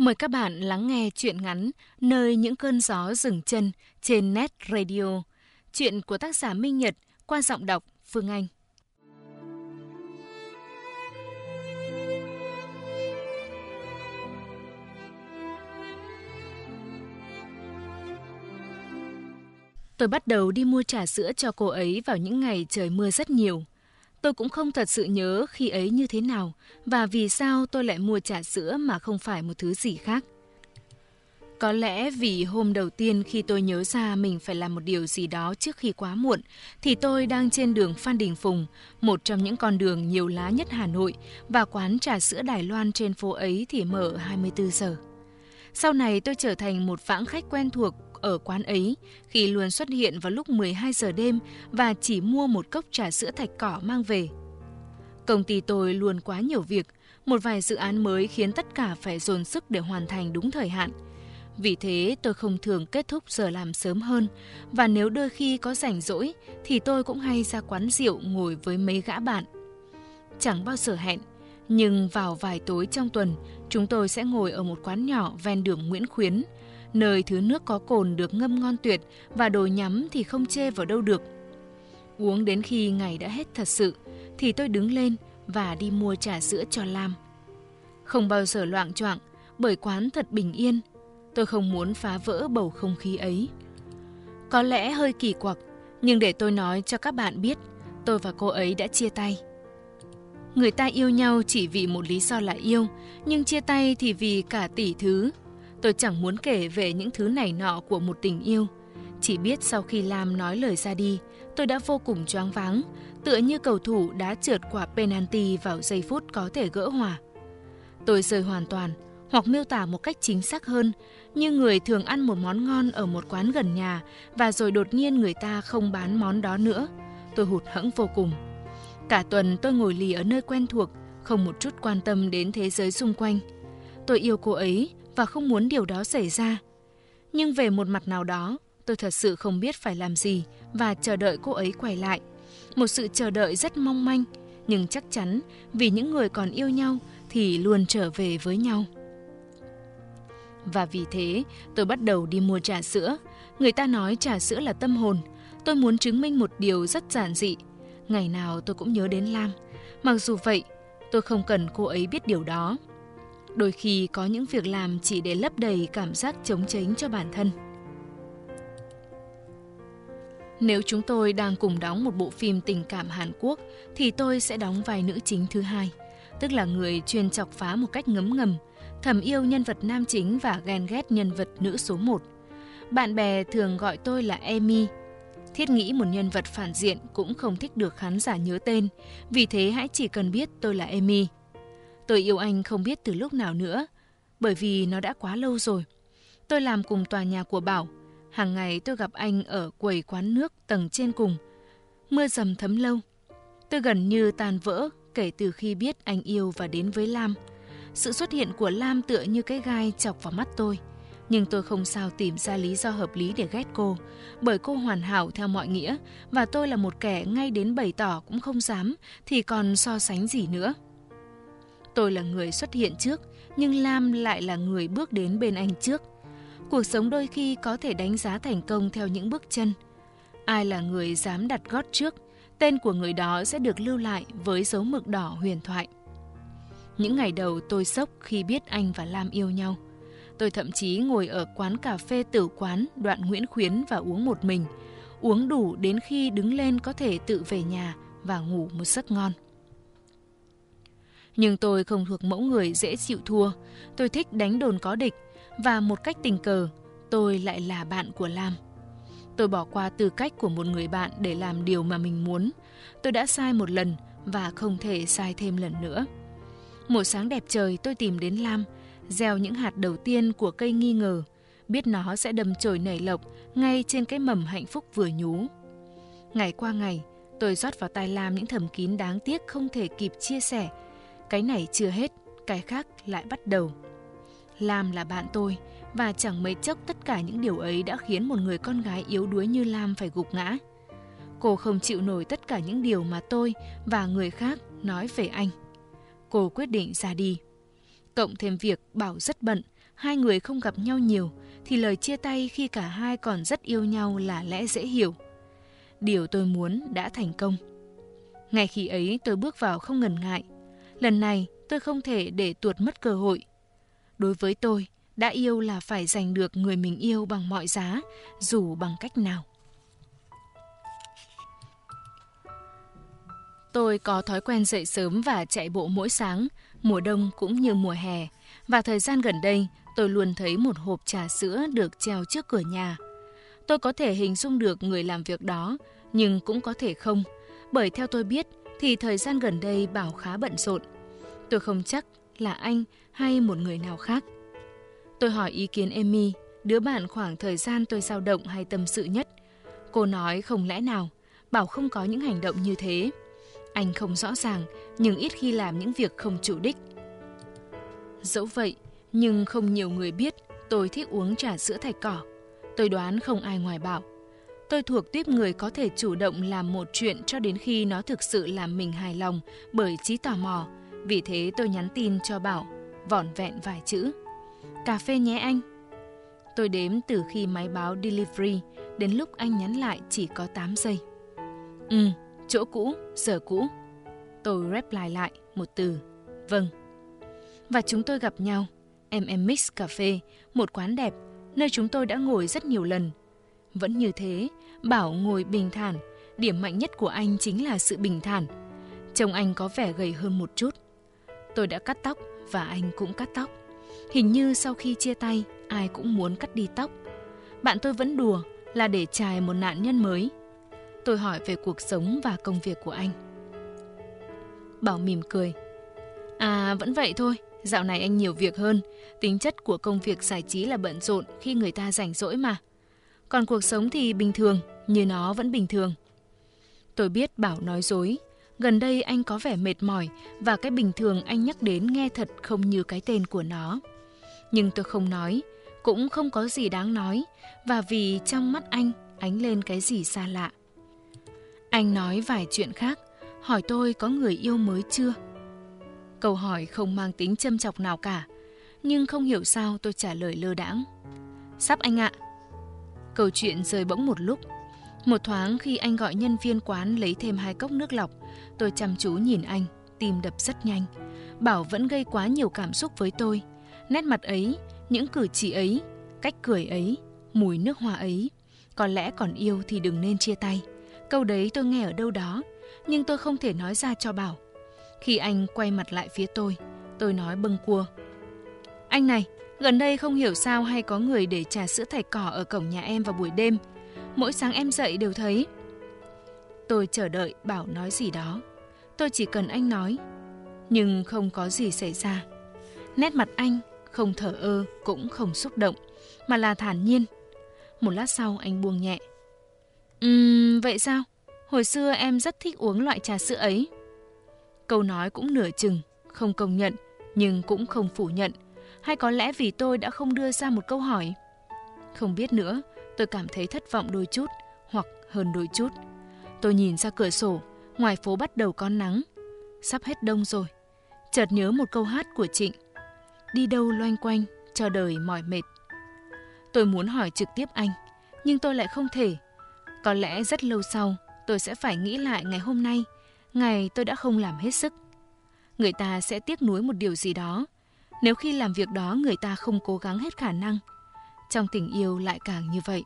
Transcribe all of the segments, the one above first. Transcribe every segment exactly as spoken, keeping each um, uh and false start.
Mời các bạn lắng nghe truyện ngắn Nơi những cơn gió dừng chân trên Net Radio. Truyện của tác giả Minh Nhật qua giọng đọc Phương Anh. Tôi bắt đầu đi mua trà sữa cho cô ấy vào những ngày trời mưa rất nhiều. Tôi cũng không thật sự nhớ khi ấy như thế nào và vì sao tôi lại mua trà sữa mà không phải một thứ gì khác. Có lẽ vì hôm đầu tiên khi tôi nhớ ra mình phải làm một điều gì đó trước khi quá muộn, thì tôi đang trên đường Phan Đình Phùng, một trong những con đường nhiều lá nhất Hà Nội, và quán trà sữa Đài Loan trên phố ấy thì mở hai mươi tư giờ. Sau này tôi trở thành một phãng khách quen thuộc ở quán ấy, khi luôn xuất hiện vào lúc mười hai giờ đêm và chỉ mua một cốc trà sữa thạch cỏ mang về. Công ty tôi luôn quá nhiều việc, một vài dự án mới khiến tất cả phải dồn sức để hoàn thành đúng thời hạn. Vì thế tôi không thường kết thúc giờ làm sớm hơn, và nếu đôi khi có rảnh rỗi thì tôi cũng hay ra quán rượu ngồi với mấy gã bạn. Chẳng bao giờ hẹn, nhưng vào vài tối trong tuần, chúng tôi sẽ ngồi ở một quán nhỏ ven đường Nguyễn Khuyến, nơi thứ nước có cồn được ngâm ngon tuyệt và đồ nhắm thì không chê vào đâu được. Uống đến khi ngày đã hết thật sự, thì tôi đứng lên và đi mua trà sữa cho Lam. Không bao giờ loạng choạng, bởi quán thật bình yên. Tôi không muốn phá vỡ bầu không khí ấy. Có lẽ hơi kỳ quặc, nhưng để tôi nói cho các bạn biết, tôi và cô ấy đã chia tay. Người ta yêu nhau chỉ vì một lý do là yêu, nhưng chia tay thì vì cả tỷ thứ. Tôi chẳng muốn kể về những thứ này nọ của một tình yêu. Chỉ biết sau khi Lam nói lời ra đi, tôi đã vô cùng choáng váng, tựa như cầu thủ đá trượt quả penalty vào giây phút có thể gỡ hòa. Tôi rơi hoàn toàn, hoặc miêu tả một cách chính xác hơn, như người thường ăn một món ngon ở một quán gần nhà và rồi đột nhiên người ta không bán món đó nữa. Tôi hụt hẫng vô cùng. Cả tuần tôi ngồi lì ở nơi quen thuộc, không một chút quan tâm đến thế giới xung quanh. Tôi yêu cô ấy và không muốn điều đó xảy ra. Nhưng về một mặt nào đó, tôi thật sự không biết phải làm gì và chờ đợi cô ấy quay lại. Một sự chờ đợi rất mong manh, nhưng chắc chắn vì những người còn yêu nhau thì luôn trở về với nhau. Và vì thế, tôi bắt đầu đi mua trà sữa. Người ta nói trà sữa là tâm hồn. Tôi muốn chứng minh một điều rất giản dị. Ngày nào tôi cũng nhớ đến Lam. Mặc dù vậy, tôi không cần cô ấy biết điều đó. Đôi khi có những việc làm chỉ để lấp đầy cảm giác trống tránh cho bản thân. Nếu chúng tôi đang cùng đóng một bộ phim tình cảm Hàn Quốc, thì tôi sẽ đóng vai nữ chính thứ hai, tức là người chuyên chọc phá một cách ngấm ngầm, thầm yêu nhân vật nam chính và ghen ghét nhân vật nữ số một. Bạn bè thường gọi tôi là Amy. Thiết nghĩ một nhân vật phản diện cũng không thích được khán giả nhớ tên, vì thế hãy chỉ cần biết tôi là Amy. Tôi yêu anh không biết từ lúc nào nữa, bởi vì nó đã quá lâu rồi. Tôi làm cùng tòa nhà của Bảo. Hàng ngày tôi gặp anh ở quầy quán nước tầng trên cùng. Mưa dầm thấm lâu. Tôi gần như tan vỡ kể từ khi biết anh yêu và đến với Lam. Sự xuất hiện của Lam tựa như cái gai chọc vào mắt tôi. Nhưng tôi không sao tìm ra lý do hợp lý để ghét cô, bởi cô hoàn hảo theo mọi nghĩa, và tôi là một kẻ ngay đến bày tỏ cũng không dám, thì còn so sánh gì nữa. Tôi là người xuất hiện trước, nhưng Lam lại là người bước đến bên anh trước. Cuộc sống đôi khi có thể đánh giá thành công theo những bước chân. Ai là người dám đặt gót trước, tên của người đó sẽ được lưu lại với dấu mực đỏ huyền thoại. Những ngày đầu tôi sốc khi biết anh và Lam yêu nhau. Tôi thậm chí ngồi ở quán cà phê tử quán đoạn Nguyễn Khuyến và uống một mình, uống đủ đến khi đứng lên có thể tự về nhà và ngủ một giấc ngon. Nhưng tôi không thuộc mẫu người dễ chịu thua. Tôi thích đánh đồn có địch, và một cách tình cờ, tôi lại là bạn của Lam. Tôi bỏ qua tư cách của một người bạn để làm điều mà mình muốn. Tôi đã sai một lần và không thể sai thêm lần nữa. Một sáng đẹp trời tôi tìm đến Lam, gieo những hạt đầu tiên của cây nghi ngờ, biết nó sẽ đâm chồi nảy lộc ngay trên cái mầm hạnh phúc vừa nhú. Ngày qua ngày, tôi rót vào tai Lam những thầm kín đáng tiếc không thể kịp chia sẻ. Cái này chưa hết, cái khác lại bắt đầu. Lam là bạn tôi, và chẳng mấy chốc tất cả những điều ấy đã khiến một người con gái yếu đuối như Lam phải gục ngã. Cô không chịu nổi tất cả những điều mà tôi và người khác nói về anh. Cô quyết định ra đi. Cộng thêm việc Bảo rất bận, hai người không gặp nhau nhiều, thì lời chia tay khi cả hai còn rất yêu nhau là lẽ dễ hiểu. Điều tôi muốn đã thành công. Ngay khi ấy tôi bước vào không ngần ngại. Lần này tôi không thể để tuột mất cơ hội. Đối với tôi, đã yêu là phải giành được người mình yêu bằng mọi giá, dù bằng cách nào. Tôi có thói quen dậy sớm và chạy bộ mỗi sáng, mùa đông cũng như mùa hè. Và thời gian gần đây, tôi luôn thấy một hộp trà sữa được treo trước cửa nhà. Tôi có thể hình dung được người làm việc đó, nhưng cũng có thể không. Bởi theo tôi biết, thì thời gian gần đây Bảo khá bận rộn. Tôi không chắc là anh hay một người nào khác. Tôi hỏi ý kiến Amy, đứa bạn khoảng thời gian tôi dao động hay tâm sự nhất. Cô nói không lẽ nào, Bảo không có những hành động như thế. Anh không rõ ràng, nhưng ít khi làm những việc không chủ đích. Dẫu vậy, nhưng không nhiều người biết tôi thích uống trà sữa thạch cỏ. Tôi đoán không ai ngoài Bảo. Tôi thuộc tuýp người có thể chủ động làm một chuyện cho đến khi nó thực sự làm mình hài lòng bởi trí tò mò. Vì thế tôi nhắn tin cho Bảo, vỏn vẹn vài chữ. Cà phê nhé anh. Tôi đếm từ khi máy báo delivery đến lúc anh nhắn lại chỉ có tám giây. Ừ, chỗ cũ, giờ cũ. Tôi reply lại một từ, vâng. Và chúng tôi gặp nhau, em em Mix Cà phê, một quán đẹp, nơi chúng tôi đã ngồi rất nhiều lần. Vẫn như thế, Bảo ngồi bình thản, điểm mạnh nhất của anh chính là sự bình thản. Trông anh có vẻ gầy hơn một chút. Tôi đã cắt tóc và anh cũng cắt tóc. Hình như sau khi chia tay, ai cũng muốn cắt đi tóc. Bạn tôi vẫn đùa là để chài một nạn nhân mới. Tôi hỏi về cuộc sống và công việc của anh. Bảo mỉm cười. À, vẫn vậy thôi, dạo này anh nhiều việc hơn. Tính chất của công việc giải trí là bận rộn khi người ta rảnh rỗi mà. Còn cuộc sống thì bình thường, như nó vẫn bình thường. Tôi biết Bảo nói dối. Gần đây anh có vẻ mệt mỏi và cái bình thường anh nhắc đến nghe thật không như cái tên của nó. Nhưng tôi không nói, cũng không có gì đáng nói, và vì trong mắt anh ánh lên cái gì xa lạ. Anh nói vài chuyện khác, hỏi tôi có người yêu mới chưa. Câu hỏi không mang tính châm chọc nào cả, nhưng không hiểu sao tôi trả lời lơ đãng. Sắp anh ạ. Câu chuyện rơi bỗng một lúc. Một thoáng khi anh gọi nhân viên quán lấy thêm hai cốc nước lọc, tôi chăm chú nhìn anh, tim đập rất nhanh. Bảo vẫn gây quá nhiều cảm xúc với tôi. Nét mặt ấy, những cử chỉ ấy, cách cười ấy, mùi nước hoa ấy. Có lẽ còn yêu thì đừng nên chia tay. Câu đấy tôi nghe ở đâu đó, nhưng tôi không thể nói ra cho Bảo. Khi anh quay mặt lại phía tôi, tôi nói bâng quơ. Anh này, gần đây không hiểu sao hay có người để trà sữa thạch cỏ ở cổng nhà em vào buổi đêm. Mỗi sáng em dậy đều thấy. Tôi chờ đợi Bảo nói gì đó. Tôi chỉ cần anh nói. Nhưng không có gì xảy ra. Nét mặt anh không thờ ơ cũng không xúc động, mà là thản nhiên. Một lát sau anh buông nhẹ. Ừm, vậy sao? Hồi xưa em rất thích uống loại trà sữa ấy. Câu nói cũng nửa chừng, không công nhận, nhưng cũng không phủ nhận. Hay có lẽ vì tôi đã không đưa ra một câu hỏi? Không biết nữa, tôi cảm thấy thất vọng đôi chút, hoặc hơn đôi chút. Tôi nhìn ra cửa sổ, ngoài phố bắt đầu có nắng. Sắp hết đông rồi. Chợt nhớ một câu hát của Trịnh. Đi đâu loanh quanh, cho đời mỏi mệt. Tôi muốn hỏi trực tiếp anh, nhưng tôi lại không thể. Có lẽ rất lâu sau, tôi sẽ phải nghĩ lại ngày hôm nay, ngày tôi đã không làm hết sức. Người ta sẽ tiếc nuối một điều gì đó, nếu khi làm việc đó người ta không cố gắng hết khả năng. Trong tình yêu lại càng như vậy.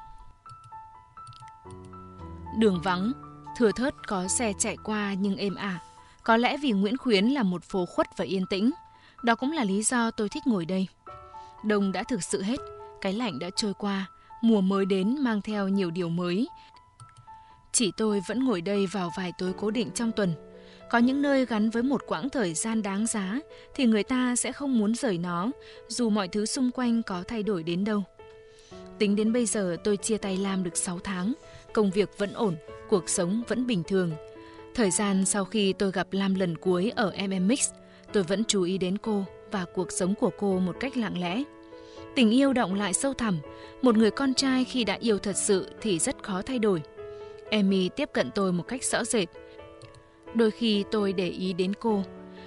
Đường vắng, thưa thớt có xe chạy qua nhưng êm ả. Có lẽ vì Nguyễn Khuyến là một phố khuất và yên tĩnh. Đó cũng là lý do tôi thích ngồi đây. Đông đã thực sự hết, cái lạnh đã trôi qua, mùa mới đến mang theo nhiều điều mới. Chỉ tôi vẫn ngồi đây vào vài tối cố định trong tuần. Có những nơi gắn với một quãng thời gian đáng giá thì người ta sẽ không muốn rời nó, dù mọi thứ xung quanh có thay đổi đến đâu. Tính đến bây giờ tôi chia tay Lam được sáu tháng, công việc vẫn ổn, cuộc sống vẫn bình thường. Thời gian sau khi tôi gặp Lam lần cuối ở em em Mix, tôi vẫn chú ý đến cô và cuộc sống của cô một cách lặng lẽ. Tình yêu động lại sâu thẳm, một người con trai khi đã yêu thật sự thì rất khó thay đổi. Amy tiếp cận tôi một cách rõ rệt. Đôi khi tôi để ý đến cô,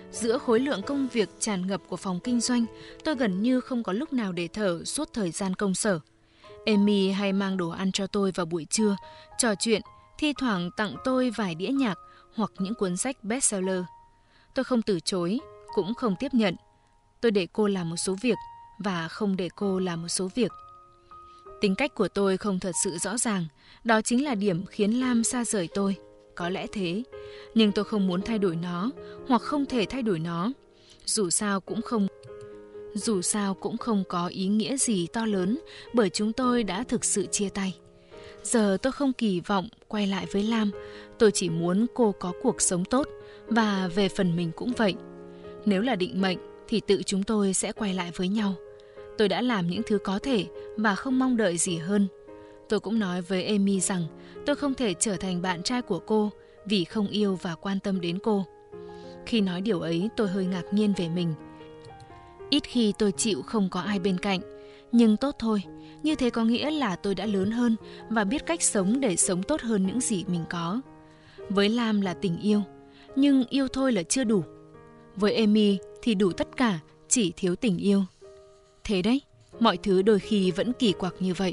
Giữa khối lượng công việc tràn ngập của phòng kinh doanh, tôi gần như không có lúc nào để thở suốt thời gian công sở. Amy hay mang đồ ăn cho tôi vào buổi trưa, trò chuyện, thi thoảng tặng tôi vài đĩa nhạc hoặc những cuốn sách bestseller. Tôi không từ chối, cũng không tiếp nhận. Tôi để cô làm một số việc và không để cô làm một số việc. Tính cách của tôi không thật sự rõ ràng, đó chính là điểm khiến Lam xa rời tôi. Có lẽ thế, nhưng tôi không muốn thay đổi nó hoặc không thể thay đổi nó. Dù sao cũng không Dù sao cũng không có ý nghĩa gì to lớn bởi chúng tôi đã thực sự chia tay. Giờ tôi không kỳ vọng quay lại với Lam, tôi chỉ muốn cô có cuộc sống tốt và về phần mình cũng vậy. Nếu là định mệnh thì tự chúng tôi sẽ quay lại với nhau. Tôi đã làm những thứ có thể và không mong đợi gì hơn. Tôi cũng nói với Amy rằng tôi không thể trở thành bạn trai của cô vì không yêu và quan tâm đến cô. Khi nói điều ấy tôi hơi ngạc nhiên về mình. Ít khi tôi chịu không có ai bên cạnh, nhưng tốt thôi, như thế có nghĩa là tôi đã lớn hơn và biết cách sống để sống tốt hơn những gì mình có. Với Lam là tình yêu, nhưng yêu thôi là chưa đủ. Với Amy thì đủ tất cả, chỉ thiếu tình yêu. Thế đấy, mọi thứ đôi khi vẫn kỳ quặc như vậy.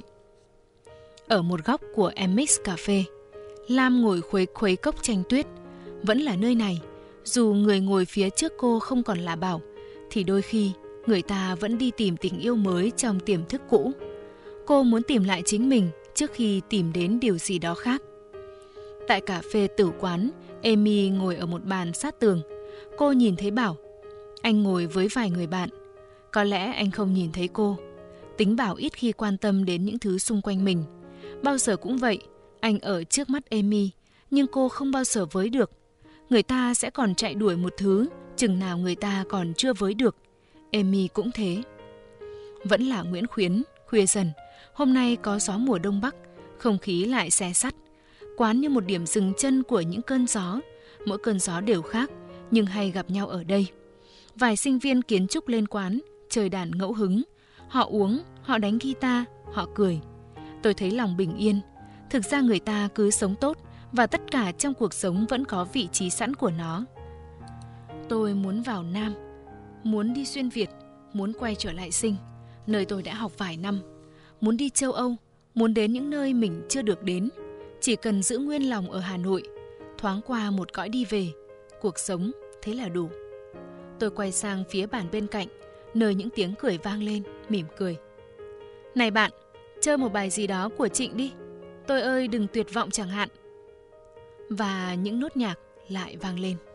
Ở một góc của em ích Cafe, Lam ngồi khuấy khuấy cốc chanh tuyết. Vẫn là nơi này, dù người ngồi phía trước cô không còn là Bảo, thì đôi khi người ta vẫn đi tìm tình yêu mới trong tiềm thức cũ. Cô muốn tìm lại chính mình trước khi tìm đến điều gì đó khác. Tại cà phê tử quán, Amy ngồi ở một bàn sát tường. Cô nhìn thấy Bảo. Anh ngồi với vài người bạn. Có lẽ anh không nhìn thấy cô. Tính Bảo ít khi quan tâm đến những thứ xung quanh mình. Bao giờ cũng vậy, anh ở trước mắt Amy, nhưng cô không bao giờ với được. Người ta sẽ còn chạy đuổi một thứ, chừng nào người ta còn chưa với được. Amy cũng thế. Vẫn là Nguyễn Khuyến, khuya dần. Hôm nay có gió mùa đông bắc, không khí lại se sắt. Quán như một điểm dừng chân của những cơn gió. Mỗi cơn gió đều khác, nhưng hay gặp nhau ở đây. Vài sinh viên kiến trúc lên quán, chơi đàn ngẫu hứng. Họ uống, họ đánh guitar, họ cười. Tôi thấy lòng bình yên. Thực ra người ta cứ sống tốt, và tất cả trong cuộc sống vẫn có vị trí sẵn của nó. Tôi muốn vào Nam, muốn đi xuyên Việt, muốn quay trở lại Sinh, nơi tôi đã học vài năm. Muốn đi châu Âu, muốn đến những nơi mình chưa được đến. Chỉ cần giữ nguyên lòng ở Hà Nội, thoáng qua một cõi đi về, cuộc sống thế là đủ. Tôi quay sang phía bàn bên cạnh, nơi những tiếng cười vang lên, mỉm cười. Này bạn, chơi một bài gì đó của Trịnh đi. Tôi ơi đừng tuyệt vọng chẳng hạn. Và những nốt nhạc lại vang lên.